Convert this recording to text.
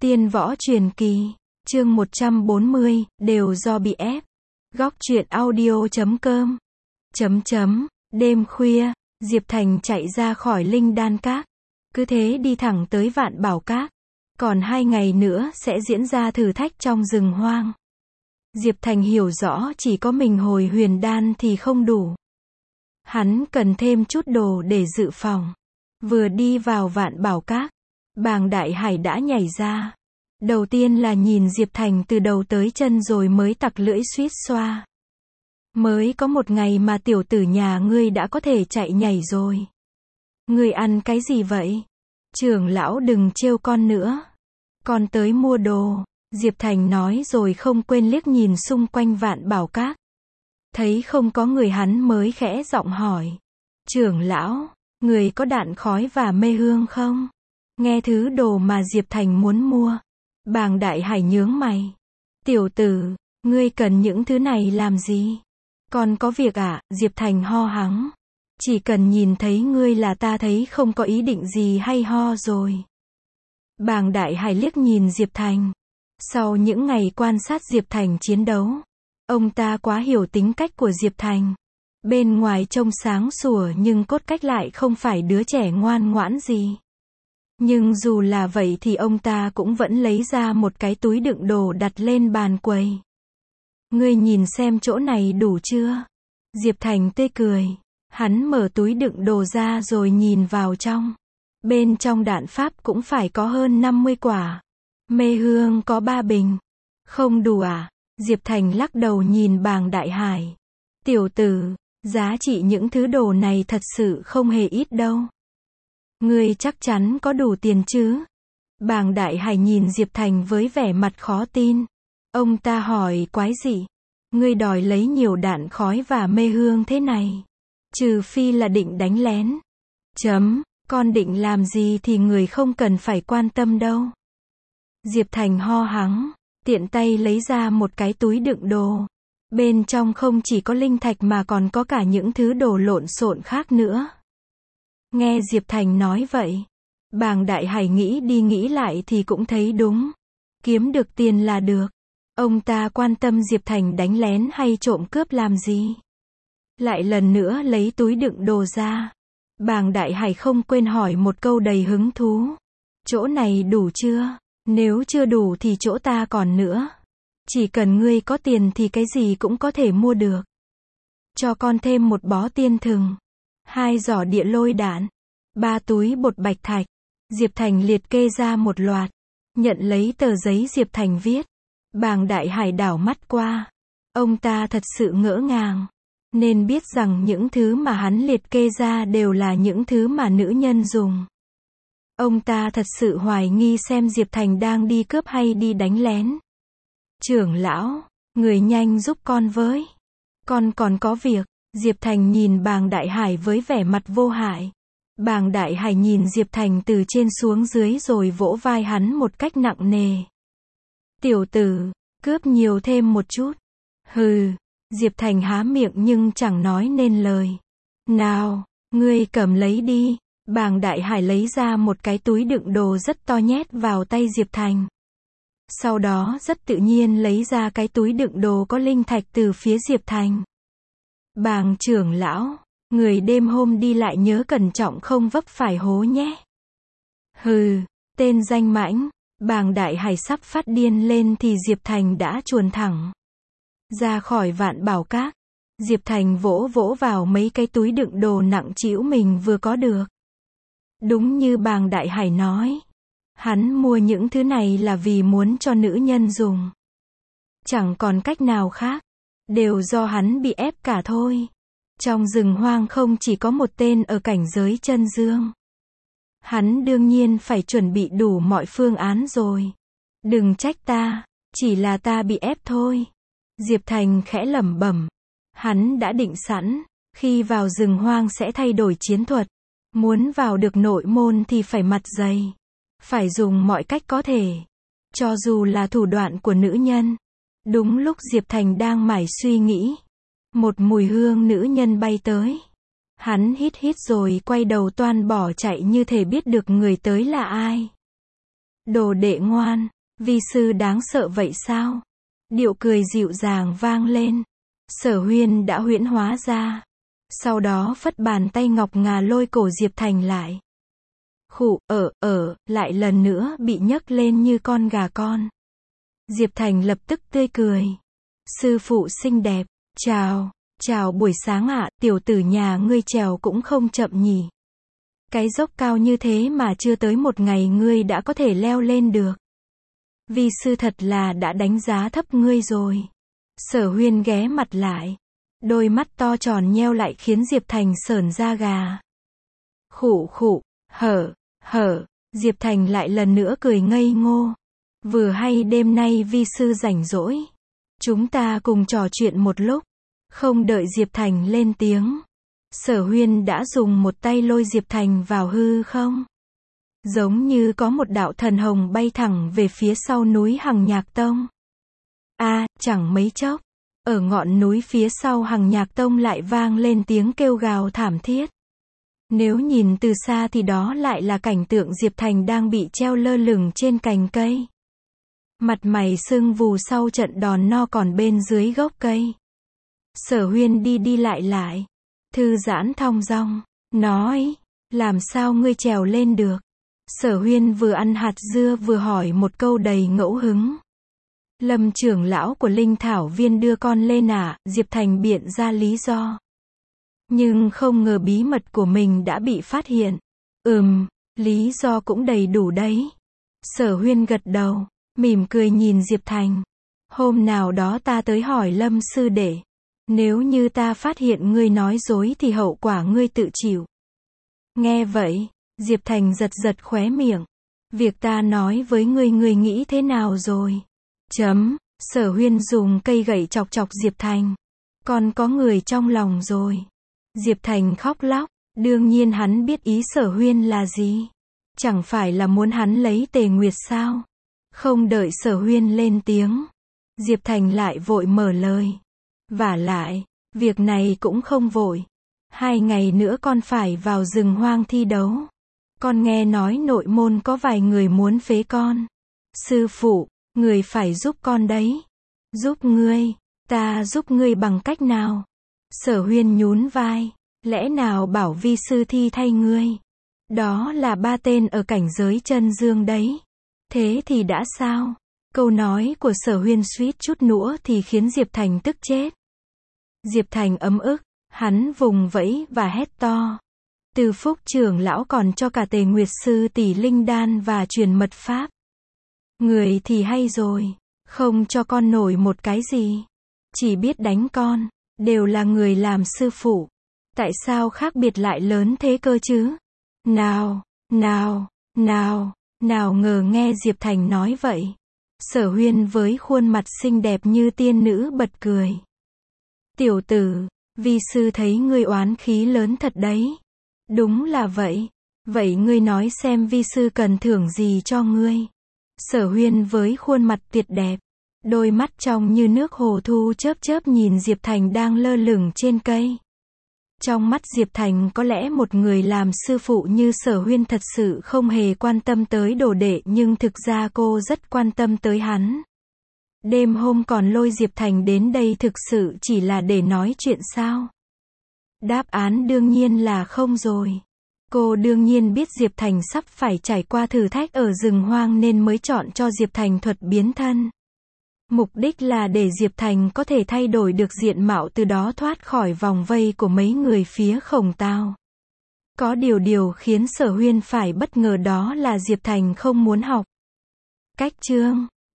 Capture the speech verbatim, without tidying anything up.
Tiên võ truyền kỳ, chương một trăm bốn mươi, đều do bị ép. Góc truyện audio chấm com. Chấm chấm, đêm khuya, Diệp Thành chạy ra khỏi Linh Đan Các. Cứ thế đi thẳng tới Vạn Bảo Các. Còn hai ngày nữa sẽ diễn ra thử thách trong rừng hoang. Diệp Thành hiểu rõ chỉ có mình hồi huyền đan thì không đủ. Hắn cần thêm chút đồ để dự phòng. Vừa đi vào Vạn Bảo Các, Bàng Đại Hải đã nhảy ra. Đầu tiên là nhìn Diệp Thành từ đầu tới chân rồi mới tặc lưỡi suýt xoa. Mới có một ngày mà tiểu tử nhà ngươi đã có thể chạy nhảy rồi. Ngươi ăn cái gì vậy? Trưởng lão đừng trêu con nữa. Con tới mua đồ, Diệp Thành nói rồi không quên liếc nhìn xung quanh Vạn Bảo Các. Thấy không có người hắn mới khẽ giọng hỏi. Trưởng lão, người có đạn khói và mê hương không? Nghe thứ đồ mà Diệp Thành muốn mua. Bàng Đại Hải nhướng mày. Tiểu tử, ngươi cần những thứ này làm gì? Còn có việc ạ, à? Diệp Thành ho hắng. Chỉ cần nhìn thấy ngươi là ta thấy không có ý định gì hay ho rồi. Bàng Đại Hải liếc nhìn Diệp Thành. Sau những ngày quan sát Diệp Thành chiến đấu, ông ta quá hiểu tính cách của Diệp Thành. Bên ngoài trông sáng sủa nhưng cốt cách lại không phải đứa trẻ ngoan ngoãn gì. Nhưng dù là vậy thì ông ta cũng vẫn lấy ra một cái túi đựng đồ đặt lên bàn quầy. Ngươi nhìn xem chỗ này đủ chưa? Diệp Thành tươi cười. Hắn mở túi đựng đồ ra rồi nhìn vào trong. Bên trong đạn pháp cũng phải có hơn năm mươi quả. Mê hương có ba bình. Không đủ à? Diệp Thành lắc đầu nhìn Bàng Đại Hải. Tiểu tử, giá trị những thứ đồ này thật sự không hề ít đâu. Ngươi chắc chắn có đủ tiền chứ? Bàng Đại Hải nhìn Diệp Thành với vẻ mặt khó tin. Ông ta hỏi quái gì? Ngươi đòi lấy nhiều đạn khói và mê hương thế này. Trừ phi là định đánh lén. Chấm, con định làm gì thì người không cần phải quan tâm đâu. Diệp Thành ho hắng, tiện tay lấy ra một cái túi đựng đồ. Bên trong không chỉ có linh thạch mà còn có cả những thứ đồ lộn xộn khác nữa. Nghe Diệp Thành nói vậy, Bàng Đại Hải nghĩ đi nghĩ lại thì cũng thấy đúng. Kiếm được tiền là được. Ông ta quan tâm Diệp Thành đánh lén hay trộm cướp làm gì. Lại lần nữa lấy túi đựng đồ ra. Bàng Đại Hải không quên hỏi một câu đầy hứng thú. Chỗ này đủ chưa? Nếu chưa đủ thì chỗ ta còn nữa. Chỉ cần ngươi có tiền thì cái gì cũng có thể mua được. Cho con thêm một bó tiên thừng. Hai giỏ địa lôi đạn. Ba túi bột bạch thạch. Diệp Thành liệt kê ra một loạt. Nhận lấy tờ giấy Diệp Thành viết. Bàng Đại Hải đảo mắt qua. Ông ta thật sự ngỡ ngàng. Nên biết rằng những thứ mà hắn liệt kê ra đều là những thứ mà nữ nhân dùng. Ông ta thật sự hoài nghi xem Diệp Thành đang đi cướp hay đi đánh lén. Trưởng lão, người nhanh giúp con với. Con còn có việc. Diệp Thành nhìn Bàng Đại Hải với vẻ mặt vô hại. Bàng Đại Hải nhìn Diệp Thành từ trên xuống dưới rồi vỗ vai hắn một cách nặng nề. Tiểu tử, cướp nhiều thêm một chút. Hừ, Diệp Thành há miệng nhưng chẳng nói nên lời. Nào, ngươi cầm lấy đi. Bàng Đại Hải lấy ra một cái túi đựng đồ rất to nhét vào tay Diệp Thành. Sau đó rất tự nhiên lấy ra cái túi đựng đồ có linh thạch từ phía Diệp Thành. Bàng trưởng lão, người đêm hôm đi lại nhớ cẩn trọng không vấp phải hố nhé. Hừ, tên danh mãnh. Bàng Đại Hải sắp phát điên lên thì Diệp Thành đã chuồn thẳng ra khỏi Vạn Bảo Các. Diệp Thành vỗ vỗ vào mấy cái túi đựng đồ nặng trĩu mình vừa có được. Đúng như Bàng Đại Hải nói, hắn mua những thứ này là vì muốn cho nữ nhân dùng. Chẳng còn cách nào khác, đều do hắn bị ép cả thôi. Trong rừng hoang không chỉ có một tên ở cảnh giới chân dương. Hắn đương nhiên phải chuẩn bị đủ mọi phương án rồi. Đừng trách ta, chỉ là ta bị ép thôi. Diệp Thành khẽ lẩm bẩm. Hắn đã định sẵn, khi vào rừng hoang sẽ thay đổi chiến thuật. Muốn vào được nội môn thì phải mặt dày. Phải dùng mọi cách có thể. Cho dù là thủ đoạn của nữ nhân. Đúng lúc Diệp Thành đang mải suy nghĩ. Một mùi hương nữ nhân bay tới. Hắn hít hít rồi quay đầu toan bỏ chạy như thể biết được người tới là ai. Đồ đệ ngoan, vi sư đáng sợ vậy sao? Điệu cười dịu dàng vang lên. Sở Huyên đã huyễn hóa ra. Sau đó phất bàn tay ngọc ngà lôi cổ Diệp Thành lại. Khụ, ở, ở, lại lần nữa bị nhấc lên như con gà con. Diệp Thành lập tức tươi cười. Sư phụ xinh đẹp, chào, chào buổi sáng ạ, tiểu tử nhà ngươi trèo cũng không chậm nhỉ. Cái dốc cao như thế mà chưa tới một ngày ngươi đã có thể leo lên được. Vi sư thật là đã đánh giá thấp ngươi rồi. Sở Huyên ghé mặt lại. Đôi mắt to tròn nheo lại khiến Diệp Thành sởn da gà. Khụ khụ, hở, hở, Diệp Thành lại lần nữa cười ngây ngô. Vừa hay đêm nay vi sư rảnh rỗi. Chúng ta cùng trò chuyện một lúc. Không đợi Diệp Thành lên tiếng. Sở Huyên đã dùng một tay lôi Diệp Thành vào hư không. Giống như có một đạo thần hồng bay thẳng về phía sau núi Hằng Nhạc Tông. A, à, chẳng mấy chốc, ở ngọn núi phía sau Hằng Nhạc Tông lại vang lên tiếng kêu gào thảm thiết. Nếu nhìn từ xa thì đó lại là cảnh tượng Diệp Thành đang bị treo lơ lửng trên cành cây. Mặt mày sưng vù sau trận đòn no còn bên dưới gốc cây. Sở Huyên đi đi lại lại, thư giãn thong dong, nói, làm sao ngươi trèo lên được? Sở Huyên vừa ăn hạt dưa vừa hỏi một câu đầy ngẫu hứng. Lâm trưởng lão của Linh Thảo Viên đưa con lên à? Diệp Thành biện ra lý do. Nhưng không ngờ bí mật của mình đã bị phát hiện. Ừm, lý do cũng đầy đủ đấy. Sở Huyên gật đầu, mỉm cười nhìn Diệp Thành. Hôm nào đó ta tới hỏi Lâm sư đệ. Nếu như ta phát hiện ngươi nói dối thì hậu quả ngươi tự chịu. Nghe vậy, Diệp Thành giật giật khóe miệng. Việc ta nói với ngươi ngươi nghĩ thế nào rồi? Chấm, Sở Huyên dùng cây gậy chọc chọc Diệp Thành. Còn có người trong lòng rồi. Diệp Thành khóc lóc, đương nhiên hắn biết ý Sở Huyên là gì. Chẳng phải là muốn hắn lấy Tề Nguyệt sao? Không đợi Sở Huyên lên tiếng, Diệp Thành lại vội mở lời. Vả lại, việc này cũng không vội. Hai ngày nữa con phải vào rừng hoang thi đấu. Con nghe nói nội môn có vài người muốn phế con. Sư phụ, người phải giúp con đấy. Giúp ngươi, ta giúp ngươi bằng cách nào? Sở Huyên nhún vai, lẽ nào bảo vi sư thi thay ngươi? Đó là ba tên ở cảnh giới chân dương đấy. Thế thì đã sao? Câu nói của Sở Huyên suýt chút nữa thì khiến Diệp Thành tức chết. Diệp Thành ấm ức, hắn vùng vẫy và hét to. Từ Phúc trưởng lão còn cho cả Tề Nguyệt sư tỷ linh đan và truyền mật pháp. Người thì hay rồi, không cho con nổi một cái gì. Chỉ biết đánh con, đều là người làm sư phụ. Tại sao khác biệt lại lớn thế cơ chứ? Nào, nào, nào, nào ngờ nghe Diệp Thành nói vậy. Sở Huyên với khuôn mặt xinh đẹp như tiên nữ bật cười. Tiểu tử, vi sư thấy ngươi oán khí lớn thật đấy. Đúng là vậy. Vậy ngươi nói xem vi sư cần thưởng gì cho ngươi. Sở Huyên với khuôn mặt tuyệt đẹp, đôi mắt trong như nước hồ thu chớp chớp nhìn Diệp Thành đang lơ lửng trên cây. Trong mắt Diệp Thành có lẽ một người làm sư phụ như Sở Huyên thật sự không hề quan tâm tới đồ đệ, nhưng thực ra cô rất quan tâm tới hắn. Đêm hôm còn lôi Diệp Thành đến đây thực sự chỉ là để nói chuyện sao? Đáp án đương nhiên là không rồi. Cô đương nhiên biết Diệp Thành sắp phải trải qua thử thách ở rừng hoang nên mới chọn cho Diệp Thành thuật biến thân. Mục đích là để Diệp Thành có thể thay đổi được diện mạo, từ đó thoát khỏi vòng vây của mấy người phía Khổng Tào. Có điều điều khiến Sở Huyên phải bất ngờ đó là Diệp Thành không muốn học cách chương.